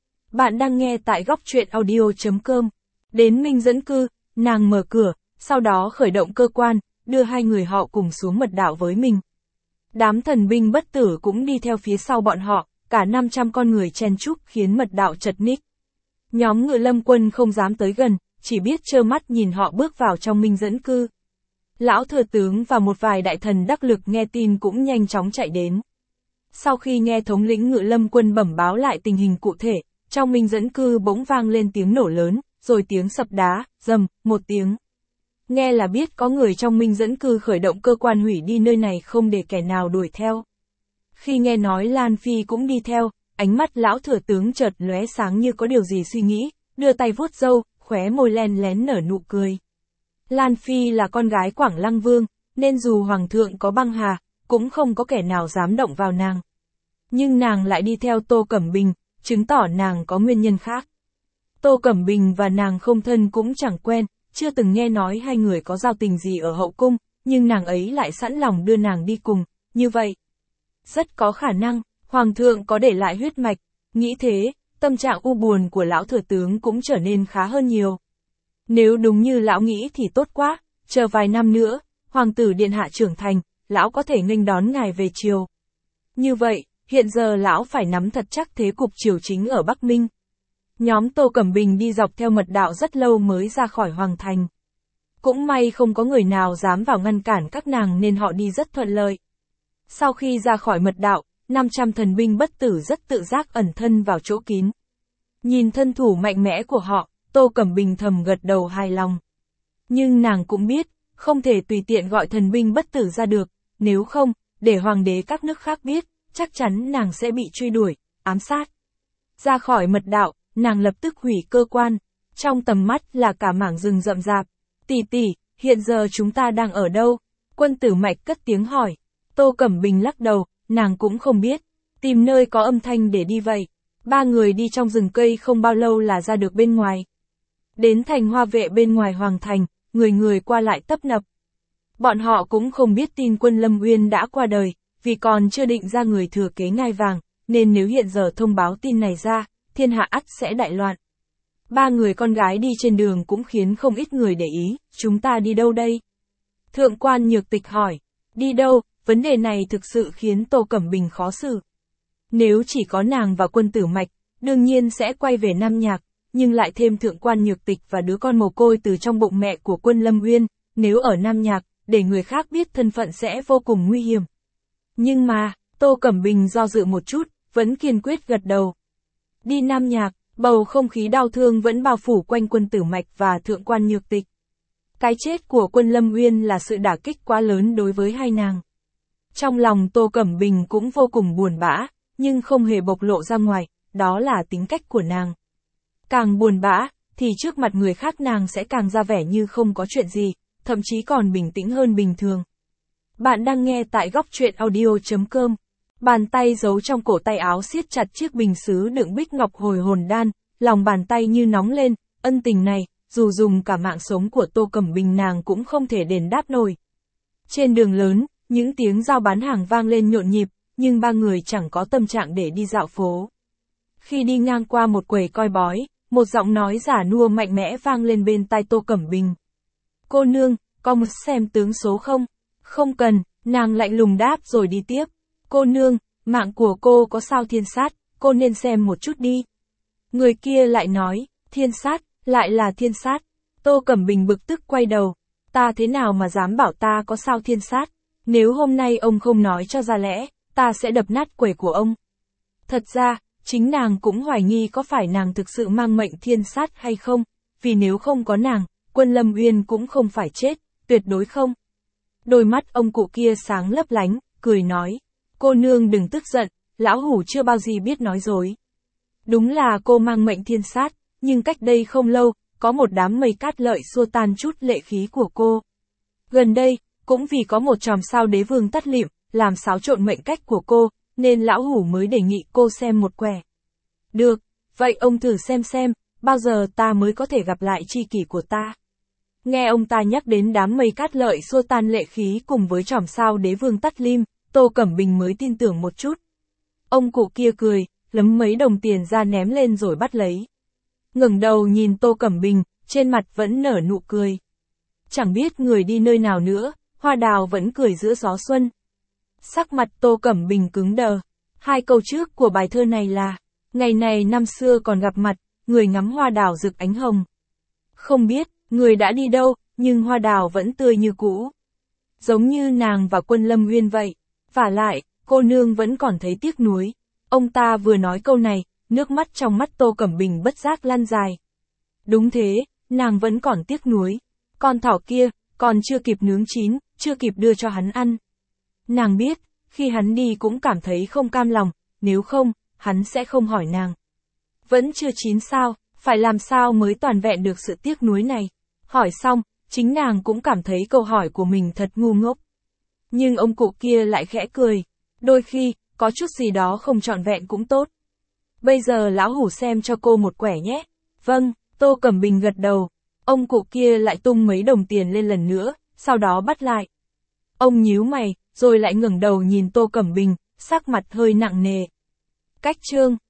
Bạn đang nghe tại góc truyện audio.com. Đến Minh Dẫn Cư, nàng mở cửa, sau đó khởi động cơ quan, đưa hai người họ cùng xuống mật đạo với mình. Đám thần binh bất tử cũng đi theo phía sau bọn họ, cả 500 con người chen chúc khiến mật đạo chật ních. Nhóm Ngự Lâm Quân không dám tới gần, chỉ biết trơ mắt nhìn họ bước vào trong Minh Dẫn Cư. Lão thừa tướng và một vài đại thần đắc lực nghe tin cũng nhanh chóng chạy đến. Sau khi nghe thống lĩnh Ngự Lâm Quân bẩm báo lại tình hình cụ thể, trong Minh Dẫn Cư bỗng vang lên tiếng nổ lớn, rồi tiếng sập đá, rầm, một tiếng. Nghe là biết có người trong Minh Dẫn Cư khởi động cơ quan hủy đi nơi này không để kẻ nào đuổi theo. Khi nghe nói Lan Phi cũng đi theo, ánh mắt lão thừa tướng chợt lóe sáng như có điều gì suy nghĩ, đưa tay vuốt râu, khóe môi len lén nở nụ cười. Lan Phi là con gái Quảng Lăng Vương, nên dù Hoàng thượng có băng hà, cũng không có kẻ nào dám động vào nàng. Nhưng nàng lại đi theo Tô Cẩm Bình, chứng tỏ nàng có nguyên nhân khác. Tô Cẩm Bình và nàng không thân cũng chẳng quen, chưa từng nghe nói hai người có giao tình gì ở hậu cung, nhưng nàng ấy lại sẵn lòng đưa nàng đi cùng, như vậy. Rất có khả năng, Hoàng thượng có để lại huyết mạch, nghĩ thế, tâm trạng u buồn của lão thừa tướng cũng trở nên khá hơn nhiều. Nếu đúng như lão nghĩ thì tốt quá, chờ vài năm nữa, Hoàng tử điện hạ trưởng thành, lão có thể nghênh đón ngài về triều. Như vậy, hiện giờ lão phải nắm thật chắc thế cục triều chính ở Bắc Minh. Nhóm Tô Cẩm Bình đi dọc theo mật đạo rất lâu mới ra khỏi hoàng thành. Cũng may không có người nào dám vào ngăn cản các nàng nên họ đi rất thuận lợi. Sau khi ra khỏi mật đạo, 500 thần binh bất tử rất tự giác ẩn thân vào chỗ kín. Nhìn thân thủ mạnh mẽ của họ, Tô Cẩm Bình thầm gật đầu hài lòng. Nhưng nàng cũng biết, không thể tùy tiện gọi thần binh bất tử ra được, nếu không, để hoàng đế các nước khác biết, chắc chắn nàng sẽ bị truy đuổi, ám sát. Ra khỏi mật đạo, nàng lập tức hủy cơ quan, trong tầm mắt là cả mảng rừng rậm rạp. Tỷ tỷ, hiện giờ chúng ta đang ở đâu? Quân Tử Mạch cất tiếng hỏi. Tô Cẩm Bình lắc đầu, nàng cũng không biết, tìm nơi có âm thanh để đi vậy. Ba người đi trong rừng cây không bao lâu là ra được bên ngoài. Đến thành Hoa Vệ bên ngoài hoàng thành, người người qua lại tấp nập. Bọn họ cũng không biết tin Quân Lâm Uyên đã qua đời, vì còn chưa định ra người thừa kế ngai vàng, nên nếu hiện giờ thông báo tin này ra, thiên hạ ắt sẽ đại loạn. Ba người con gái đi trên đường cũng khiến không ít người để ý, chúng ta đi đâu đây? Thượng quan Nhược Tịch hỏi, đi đâu? Vấn đề này thực sự khiến Tô Cẩm Bình khó xử. Nếu chỉ có nàng và Quân Tử Mạch, đương nhiên sẽ quay về Nam Nhạc, nhưng lại thêm Thượng quan Nhược Tịch và đứa con mồ côi từ trong bụng mẹ của Quân Lâm Uyên, nếu ở Nam Nhạc, để người khác biết thân phận sẽ vô cùng nguy hiểm. Nhưng mà, Tô Cẩm Bình do dự một chút, vẫn kiên quyết gật đầu. Đi Nam Nhạc, bầu không khí đau thương vẫn bao phủ quanh Quân Tử Mạch và Thượng quan Nhược Tịch. Cái chết của Quân Lâm Uyên là sự đả kích quá lớn đối với hai nàng. Trong lòng Tô Cẩm Bình cũng vô cùng buồn bã, nhưng không hề bộc lộ ra ngoài, đó là tính cách của nàng. Càng buồn bã, thì trước mặt người khác nàng sẽ càng ra vẻ như không có chuyện gì, thậm chí còn bình tĩnh hơn bình thường. Bạn đang nghe tại góc truyện audio.com. Bàn tay giấu trong cổ tay áo siết chặt chiếc bình sứ đựng bích ngọc hồi hồn đan, lòng bàn tay như nóng lên, ân tình này, dù dùng cả mạng sống của Tô Cẩm Bình nàng cũng không thể đền đáp nổi. Trên đường lớn, những tiếng giao bán hàng vang lên nhộn nhịp, nhưng ba người chẳng có tâm trạng để đi dạo phố. Khi đi ngang qua một quầy coi bói, một giọng nói giả nua mạnh mẽ vang lên bên tai Tô Cẩm Bình. Cô nương, có muốn xem tướng số không? Không cần, nàng lạnh lùng đáp rồi đi tiếp. Cô nương, mạng của cô có sao thiên sát, cô nên xem một chút đi. Người kia lại nói, thiên sát, lại là thiên sát. Tô Cẩm Bình bực tức quay đầu. Ta thế nào mà dám bảo ta có sao thiên sát? Nếu hôm nay ông không nói cho ra lẽ, ta sẽ đập nát quầy của ông. Thật ra, chính nàng cũng hoài nghi có phải nàng thực sự mang mệnh thiên sát hay không, vì nếu không có nàng, Quân Lâm Uyên cũng không phải chết, tuyệt đối không. Đôi mắt ông cụ kia sáng lấp lánh, cười nói, cô nương đừng tức giận, lão hủ chưa bao giờ biết nói dối. Đúng là cô mang mệnh thiên sát, nhưng cách đây không lâu, có một đám mây cát lợi xua tan chút lệ khí của cô. Gần đây, cũng vì có một chòm sao đế vương tắt lịm, làm xáo trộn mệnh cách của cô, nên lão hủ mới đề nghị cô xem một quẻ. Được, vậy ông thử xem, bao giờ ta mới có thể gặp lại tri kỷ của ta. Nghe ông ta nhắc đến đám mây cát lợi xua tan lệ khí cùng với chòm sao đế vương tắt lim, Tô Cẩm Bình mới tin tưởng một chút. Ông cụ kia cười, lấm mấy đồng tiền ra ném lên rồi bắt lấy. Ngẩng đầu nhìn Tô Cẩm Bình, trên mặt vẫn nở nụ cười. Chẳng biết người đi nơi nào nữa, hoa đào vẫn cười giữa gió xuân. Sắc mặt Tô Cẩm Bình cứng đờ. Hai câu trước của bài thơ này là, ngày này năm xưa còn gặp mặt, người ngắm hoa đào rực ánh hồng. Không biết, người đã đi đâu, nhưng hoa đào vẫn tươi như cũ. Giống như nàng và Quân Lâm Uyên vậy. Vả lại, cô nương vẫn còn thấy tiếc nuối. Ông ta vừa nói câu này, nước mắt trong mắt Tô Cẩm Bình bất giác lăn dài. Đúng thế, nàng vẫn còn tiếc nuối. Con thỏ kia, còn chưa kịp nướng chín, chưa kịp đưa cho hắn ăn. Nàng biết, khi hắn đi cũng cảm thấy không cam lòng, nếu không, hắn sẽ không hỏi nàng. Vẫn chưa chín sao, phải làm sao mới toàn vẹn được sự tiếc nuối này. Hỏi xong, chính nàng cũng cảm thấy câu hỏi của mình thật ngu ngốc. Nhưng ông cụ kia lại khẽ cười. Đôi khi, có chút gì đó không trọn vẹn cũng tốt. Bây giờ lão hủ xem cho cô một quẻ nhé. Vâng, Tô Cẩm Bình gật đầu. Ông cụ kia lại tung mấy đồng tiền lên lần nữa, sau đó bắt lại. Ông nhíu mày, rồi lại ngẩng đầu nhìn Tô Cẩm Bình, sắc mặt hơi nặng nề. Cách chương